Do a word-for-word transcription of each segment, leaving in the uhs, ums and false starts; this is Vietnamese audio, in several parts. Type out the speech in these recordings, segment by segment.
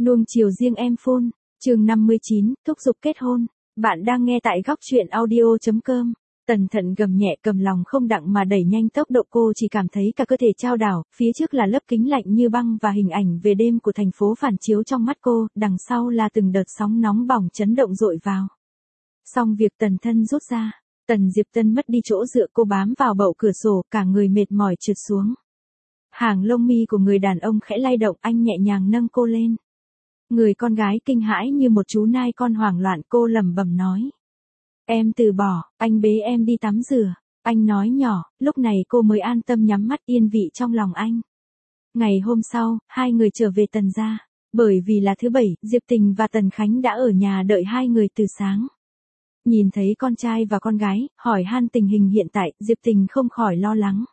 Nuông chiều riêng em phone, chương năm mươi chín, thúc giục kết hôn. Bạn đang nghe tại góc truyện audio.com. Tần Thận gầm nhẹ cầm lòng không đặng mà đẩy nhanh tốc độ, cô chỉ cảm thấy cả cơ thể chao đảo, phía trước là lớp kính lạnh như băng và hình ảnh về đêm của thành phố phản chiếu trong mắt cô, đằng sau là từng đợt sóng nóng bỏng chấn động dội vào. Xong việc Tần Thân rút ra, Tần Diệp Tân mất đi chỗ dựa, cô bám vào bậu cửa sổ, cả người mệt mỏi trượt xuống. Hàng lông mi của người đàn ông khẽ lay động, anh nhẹ nhàng nâng cô lên. Người con gái kinh hãi như một chú nai con hoảng loạn, cô lẩm bẩm nói. Em từ bỏ, anh bế em đi tắm rửa. Anh nói nhỏ, lúc này cô mới an tâm nhắm mắt yên vị trong lòng anh. Ngày hôm sau, hai người trở về Tần gia. Bởi vì là thứ bảy, Diệp Tình và Tần Khánh đã ở nhà đợi hai người từ sáng. Nhìn thấy con trai và con gái, hỏi han tình hình hiện tại, Diệp Tình không khỏi lo lắng.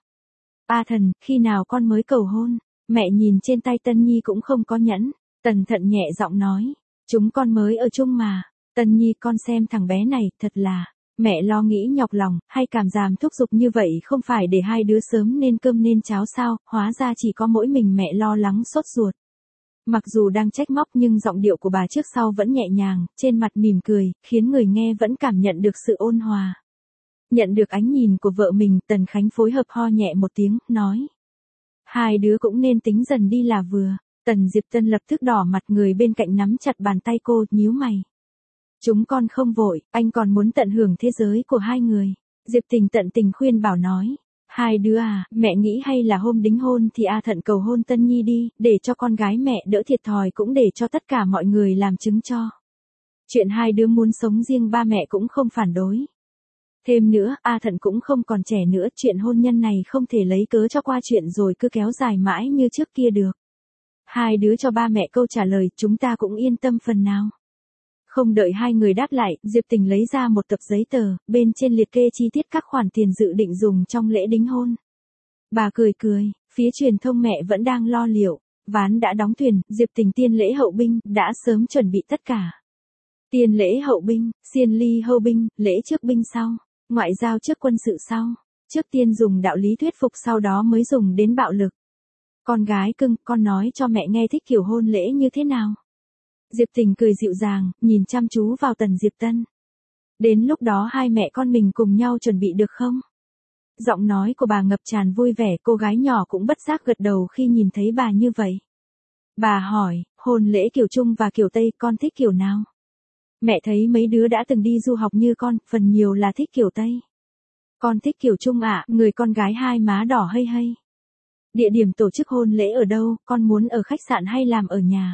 A Thần, khi nào con mới cầu hôn? Mẹ nhìn trên tay Tân Nhi cũng không có nhẫn. Tần Thận nhẹ giọng nói. Chúng con mới ở chung mà. Tân Nhi, con xem thằng bé này, thật là. Mẹ lo nghĩ nhọc lòng, hay cảm giảm thúc giục như vậy không phải để hai đứa sớm nên cơm nên cháo sao, hóa ra chỉ có mỗi mình mẹ lo lắng sốt ruột. Mặc dù đang trách móc nhưng giọng điệu của bà trước sau vẫn nhẹ nhàng, trên mặt mỉm cười, khiến người nghe vẫn cảm nhận được sự ôn hòa. Nhận được ánh nhìn của vợ mình, Tần Khánh phối hợp ho nhẹ một tiếng, nói. Hai đứa cũng nên tính dần đi là vừa. Tần Diệp Tân lập tức đỏ mặt, người bên cạnh nắm chặt bàn tay cô, nhíu mày. Chúng con không vội, anh còn muốn tận hưởng thế giới của hai người. Diệp Tình tận tình khuyên bảo nói. Hai đứa à, mẹ nghĩ hay là hôm đính hôn thì A Thận cầu hôn Tân Nhi đi, để cho con gái mẹ đỡ thiệt thòi, cũng để cho tất cả mọi người làm chứng cho. Chuyện hai đứa muốn sống riêng ba mẹ cũng không phản đối. Thêm nữa, A Thận cũng không còn trẻ nữa, chuyện hôn nhân này không thể lấy cớ cho qua chuyện rồi cứ kéo dài mãi như trước kia được. Hai đứa cho ba mẹ câu trả lời, chúng ta cũng yên tâm phần nào. Không đợi hai người đáp lại, Diệp Tình lấy ra một tập giấy tờ, bên trên liệt kê chi tiết các khoản tiền dự định dùng trong lễ đính hôn. Bà cười cười, phía truyền thông mẹ vẫn đang lo liệu, ván đã đóng thuyền, Diệp Tình tiên lễ hậu binh, đã sớm chuẩn bị tất cả. Tiên lễ hậu binh, xiên ly hậu binh, lễ trước binh sau, ngoại giao trước quân sự sau, trước tiên dùng đạo lý thuyết phục, sau đó mới dùng đến bạo lực. Con gái cưng, con nói cho mẹ nghe thích kiểu hôn lễ như thế nào? Diệp Tình cười dịu dàng, nhìn chăm chú vào Tần Diệp Tân. Đến lúc đó hai mẹ con mình cùng nhau chuẩn bị được không? Giọng nói của bà ngập tràn vui vẻ, cô gái nhỏ cũng bất giác gật đầu khi nhìn thấy bà như vậy. Bà hỏi, hôn lễ kiểu Trung và kiểu Tây, con thích kiểu nào? Mẹ thấy mấy đứa đã từng đi du học như con, phần nhiều là thích kiểu Tây. Con thích kiểu Trung ạ, người con gái hai má đỏ hây hây. Địa điểm tổ chức hôn lễ ở đâu, con muốn ở khách sạn hay làm ở nhà?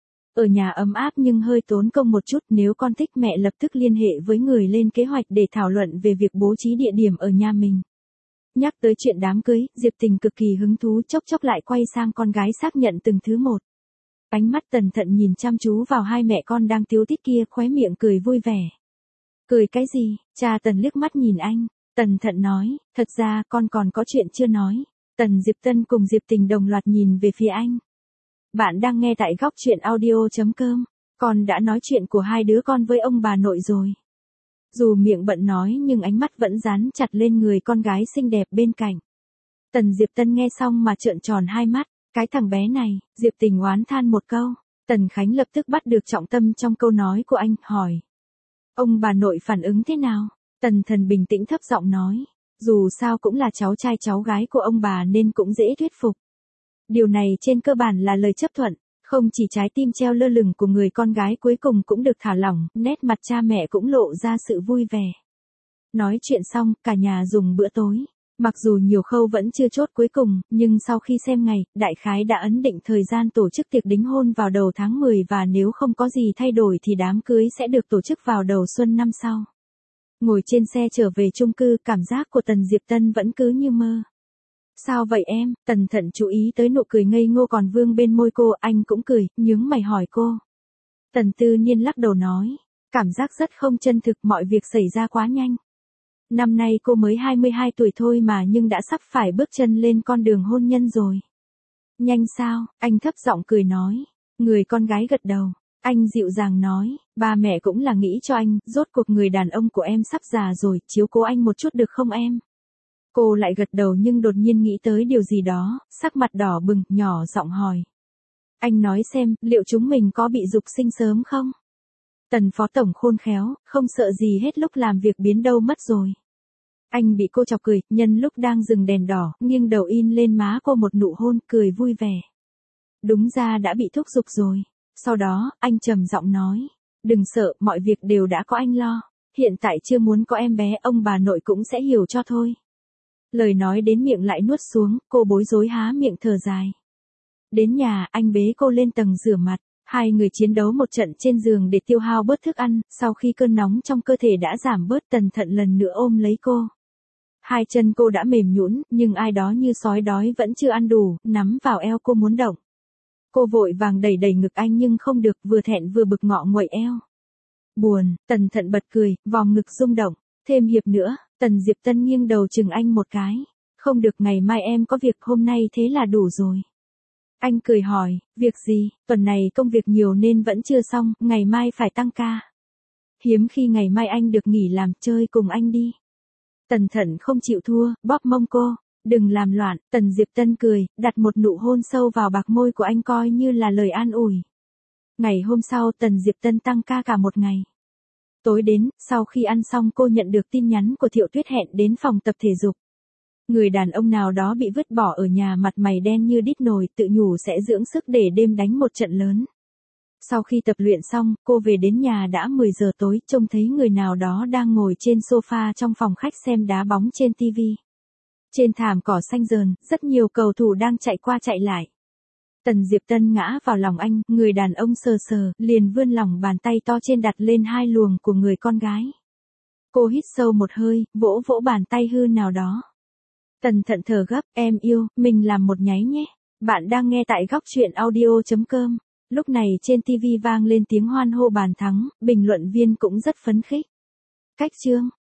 Ở nhà ấm áp nhưng hơi tốn công một chút, nếu con thích mẹ lập tức liên hệ với người lên kế hoạch để thảo luận về việc bố trí địa điểm ở nhà mình. Nhắc tới chuyện đám cưới, Diệp Tình cực kỳ hứng thú, chốc chốc lại quay sang con gái xác nhận từng thứ một. Ánh mắt Tần Thận nhìn chăm chú vào hai mẹ con đang tíu tít kia, khóe miệng cười vui vẻ. Cười cái gì? Cha Tần liếc mắt nhìn anh. Tần Thận nói, thật ra con còn có chuyện chưa nói. Tần Diệp Tân cùng Diệp Tình đồng loạt nhìn về phía anh. Bạn đang nghe tại góc truyện audio.com. Con đã nói chuyện của hai đứa con với ông bà nội rồi. Dù miệng bận nói nhưng ánh mắt vẫn dán chặt lên người con gái xinh đẹp bên cạnh. Tần Diệp Tân nghe xong mà trợn tròn hai mắt. Cái thằng bé này, Diệp Tình oán than một câu. Tần Khánh lập tức bắt được trọng tâm trong câu nói của anh, hỏi. Ông bà nội phản ứng thế nào? Tần Thần bình tĩnh thấp giọng nói. Dù sao cũng là cháu trai cháu gái của ông bà nên cũng dễ thuyết phục. Điều này trên cơ bản là lời chấp thuận, không chỉ trái tim treo lơ lửng của người con gái cuối cùng cũng được thả lỏng, nét mặt cha mẹ cũng lộ ra sự vui vẻ. Nói chuyện xong, cả nhà dùng bữa tối. Mặc dù nhiều khâu vẫn chưa chốt cuối cùng, nhưng sau khi xem ngày, đại khái đã ấn định thời gian tổ chức tiệc đính hôn vào đầu tháng mười và nếu không có gì thay đổi thì đám cưới sẽ được tổ chức vào đầu xuân năm sau. Ngồi trên xe trở về chung cư, cảm giác của Tần Diệp Tân vẫn cứ như mơ. Sao vậy em? Tần Thận chú ý tới nụ cười ngây ngô còn vương bên môi cô, anh cũng cười, nhướng mày hỏi cô. Tần Tư Niên lắc đầu nói, cảm giác rất không chân thực, mọi việc xảy ra quá nhanh. Năm nay cô mới hai mươi hai tuổi thôi mà nhưng đã sắp phải bước chân lên con đường hôn nhân rồi. Nhanh sao? Anh thấp giọng cười nói. Người con gái gật đầu. Anh dịu dàng nói, ba mẹ cũng là nghĩ cho anh, rốt cuộc người đàn ông của em sắp già rồi, chiếu cố anh một chút được không em? Cô lại gật đầu nhưng đột nhiên nghĩ tới điều gì đó, sắc mặt đỏ bừng, nhỏ giọng hỏi. Anh nói xem, liệu chúng mình có bị dục sinh sớm không? Tần phó tổng khôn khéo, không sợ gì hết lúc làm việc biến đâu mất rồi. Anh bị cô chọc cười, nhân lúc đang dừng đèn đỏ, nghiêng đầu in lên má cô một nụ hôn, cười vui vẻ. Đúng ra đã bị thúc giục rồi. Sau đó, anh trầm giọng nói. Đừng sợ, mọi việc đều đã có anh lo. Hiện tại chưa muốn có em bé, ông bà nội cũng sẽ hiểu cho thôi. Lời nói đến miệng lại nuốt xuống, cô bối rối há miệng thở dài. Đến nhà, anh bế cô lên tầng rửa mặt. Hai người chiến đấu một trận trên giường để tiêu hao bớt thức ăn, sau khi cơn nóng trong cơ thể đã giảm bớt, Tần Thận lần nữa ôm lấy cô. Hai chân cô đã mềm nhũn, nhưng ai đó như sói đói vẫn chưa ăn đủ, nắm vào eo cô muốn động. Cô vội vàng đẩy đẩy ngực anh nhưng không được, vừa thẹn vừa bực ngọ nguậy eo. Buồn, Tần Thận bật cười, vòng ngực rung động. Thêm hiệp nữa, Tần Diệp Tân nghiêng đầu chừng anh một cái. Không được, ngày mai em có việc, hôm nay thế là đủ rồi. Anh cười hỏi, việc gì? Tuần này công việc nhiều nên vẫn chưa xong, ngày mai phải tăng ca. Hiếm khi ngày mai anh được nghỉ làm, chơi cùng anh đi. Tần Thận không chịu thua, bóp mông cô. Đừng làm loạn, Tần Diệp Tân cười, đặt một nụ hôn sâu vào bạc môi của anh coi như là lời an ủi. Ngày hôm sau Tần Diệp Tân tăng ca cả một ngày. Tối đến, sau khi ăn xong cô nhận được tin nhắn của Thiệu Tuyết hẹn đến phòng tập thể dục. Người đàn ông nào đó bị vứt bỏ ở nhà, mặt mày đen như đít nồi, tự nhủ sẽ dưỡng sức để đêm đánh một trận lớn. Sau khi tập luyện xong, cô về đến nhà đã mười giờ tối, trông thấy người nào đó đang ngồi trên sofa trong phòng khách xem đá bóng trên tivi. Trên thảm cỏ xanh rờn, rất nhiều cầu thủ đang chạy qua chạy lại. Tần Diệp Tân ngã vào lòng anh, người đàn ông sờ sờ, liền vươn lòng bàn tay to trên đặt lên hai luồng của người con gái. Cô hít sâu một hơi, vỗ vỗ bàn tay hư nào đó. Tần Thận thở gấp, em yêu, mình làm một nháy nhé. Bạn đang nghe tại góc truyện audio chấm com. Lúc này trên tivi vang lên tiếng hoan hô bàn thắng, bình luận viên cũng rất phấn khích. Cách chương